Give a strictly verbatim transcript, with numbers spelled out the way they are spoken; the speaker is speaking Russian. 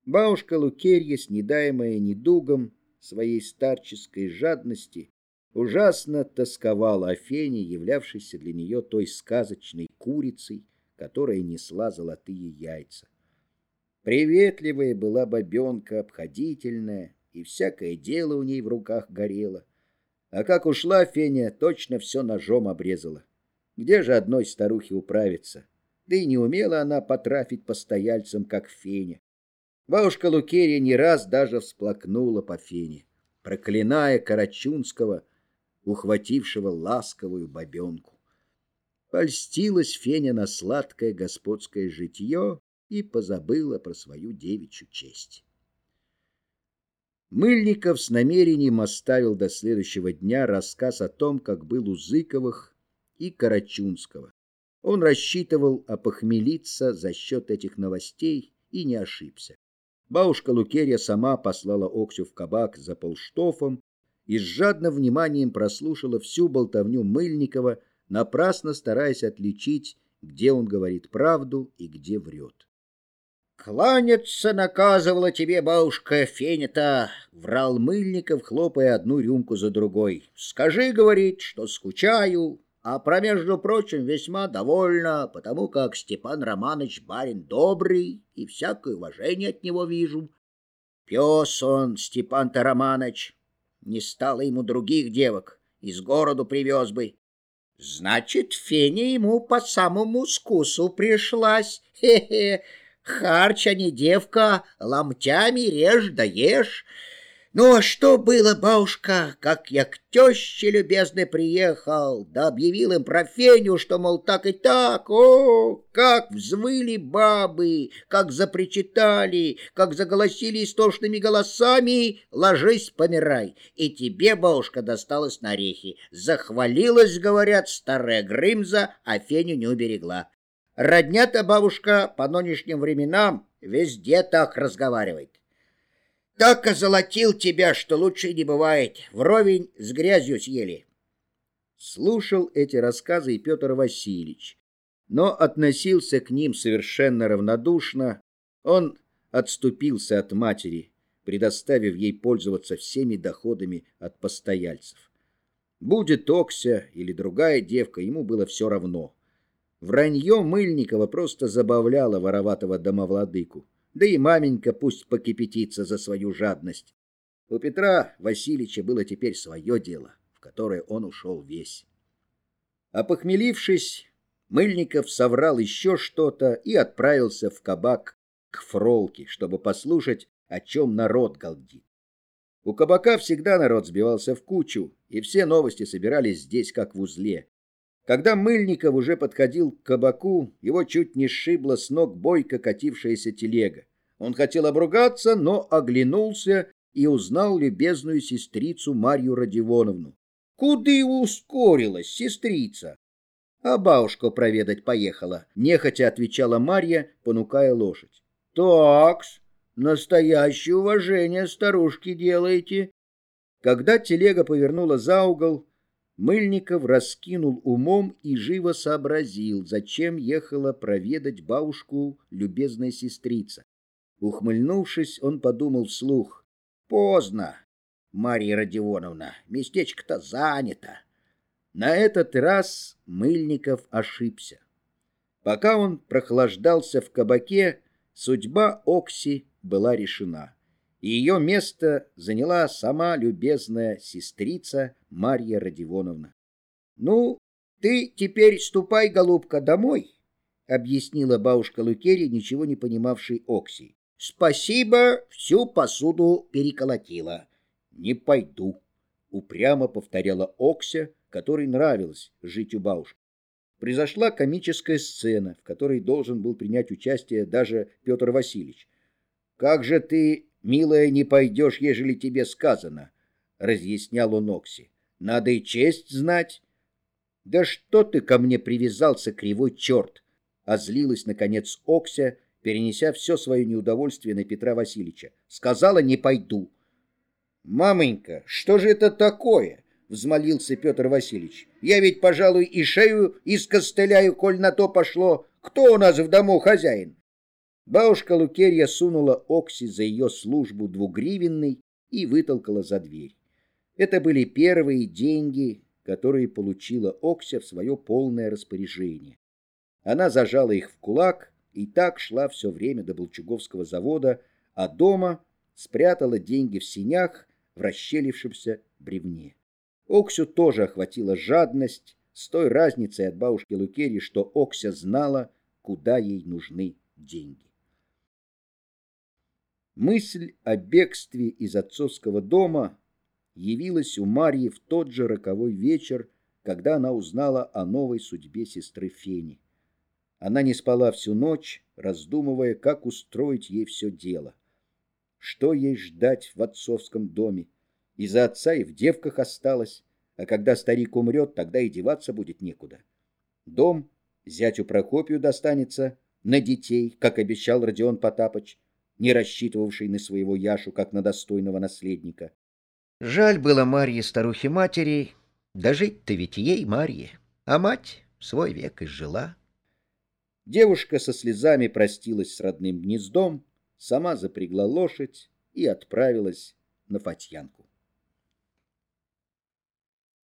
Бабушка Лукерья, снедаемая недугом своей старческой жадности, ужасно тосковала о Фене, являвшейся для нее той сказочной курицей, которая несла золотые яйца. Приветливая была бабенка, обходительная, и всякое дело у ней в руках горело. А как ушла Феня, точно все ножом обрезала. Где же одной старухе управиться? Да и не умела она потрафить постояльцам, как Феня. Бабушка Лукерья не раз даже всплакнула по Фене, проклиная Карачунского, ухватившего ласковую бабенку. Польстилась Феня на сладкое господское житье и позабыла про свою девичью честь. Мыльников с намерением оставил до следующего дня рассказ о том, как был у Зыковых и Карачунского. Он рассчитывал опохмелиться за счет этих новостей и не ошибся. Бабушка Лукерья сама послала Оксю в кабак за полштофом и с жадным вниманием прослушала всю болтовню Мыльникова, напрасно стараясь отличить, где он говорит правду и где врет. «Кланяться наказывала тебе бабушка Феня-то», — врал Мыльников, хлопая одну рюмку за другой. «Скажи, — говорит, — что скучаю, а про, между прочим, весьма довольна, потому как Степан Романович барин добрый, и всякое уважение от него вижу. Пес он, Степан-то Романович, не стало ему других девок, из городу привез бы. Значит, Феня ему по самому вкусу пришлась. Хе-хе, харч, а не девка, ломтями режь да ешь». Ну, а что было, бабушка, как я к теще любезной приехал, да объявил им про Феню, что, мол, так и так, о, как взвыли бабы, как запричитали, как заголосили истошными голосами, ложись, помирай. И тебе, бабушка, досталось на орехи. Захвалилась, говорят, старая Грымза, а Феню не уберегла. Родня-то, бабушка, по нынешним временам везде так разговаривает. Так озолотил тебя, что лучше не бывает. Вровень с грязью съели. Слушал эти рассказы и Петр Васильевич, но относился к ним совершенно равнодушно. Он отступился от матери, предоставив ей пользоваться всеми доходами от постояльцев. Будет Окся или другая девка, ему было все равно. Вранье Мыльникова просто забавляло вороватого домовладыку. Да и маменька пусть покипятится за свою жадность. У Петра Васильевича было теперь свое дело, в которое он ушел весь. Опохмелившись, Мыльников соврал еще что-то и отправился в кабак к Фролке, чтобы послушать, о чем народ галдит. У кабака всегда народ сбивался в кучу, и все новости собирались здесь, как в узле. Когда Мыльников уже подходил к кабаку, его чуть не сшибла с ног бойко катившаяся телега. Он хотел обругаться, но оглянулся и узнал любезную сестрицу Марью Родионовну. «Куды ускорилась, сестрица?» «А бабушку проведать поехала», — нехотя отвечала Марья, понукая лошадь. «Такс, настоящее уважение старушки делаете». Когда телега повернула за угол, Мыльников раскинул умом и живо сообразил, зачем ехала проведать бабушку любезная сестрица. Ухмыльнувшись, он подумал вслух: «Поздно, Марья Родионовна, местечко-то занято». На этот раз Мыльников ошибся. Пока он прохлаждался в кабаке, судьба Окси была решена. И ее место заняла сама любезная сестрица Марья Родионовна. «Ну, ты теперь ступай, голубка, домой», — объяснила бабушка Лукерья, ничего не понимавшей Окси. «Спасибо, всю посуду переколотила». «Не пойду», — упрямо повторяла Окся, которой нравилось жить у бабушки. Произошла комическая сцена, в которой должен был принять участие даже Петр Васильевич. «Как же ты, милая, не пойдешь, ежели тебе сказано?» — разъяснял он Окси. «Надо и честь знать». «Да что ты ко мне привязался, кривой черт!» — озлилась, наконец, Окся, перенеся все свое неудовольствие на Петра Васильевича. «Сказала, не пойду». «Маменька, что же это такое?» — взмолился Петр Васильевич. «Я ведь, пожалуй, и шею искостыляю, коль на то пошло. Кто у нас в дому хозяин?» Бабушка Лукерья сунула Окси за ее службу двугривенный и вытолкала за дверь. Это были первые деньги, которые получила Окся в свое полное распоряжение. Она зажала их в кулак и так шла все время до Болчуговского завода, а дома спрятала деньги в сенях в расщелившемся бревне. Оксю тоже охватила жадность, с той разницей от бабушки Лукерьи, что Окся знала, куда ей нужны деньги. Мысль о бегстве из отцовского дома явилась у Марьи в тот же роковой вечер, когда она узнала о новой судьбе сестры Фени. Она не спала всю ночь, раздумывая, как устроить ей все дело. Что ей ждать в отцовском доме? Из-за отца и в девках осталось, а когда старик умрет, тогда и деваться будет некуда. Дом зятю Прокопию достанется, на детей, как обещал Родион Потапыч, не рассчитывавший на своего Яшу, как на достойного наследника. Жаль было Марье старухи-матери, да жить-то ведь ей, Марье, а мать свой век изжила. Девушка со слезами простилась с родным гнездом, сама запрягла лошадь и отправилась на Фатьянку.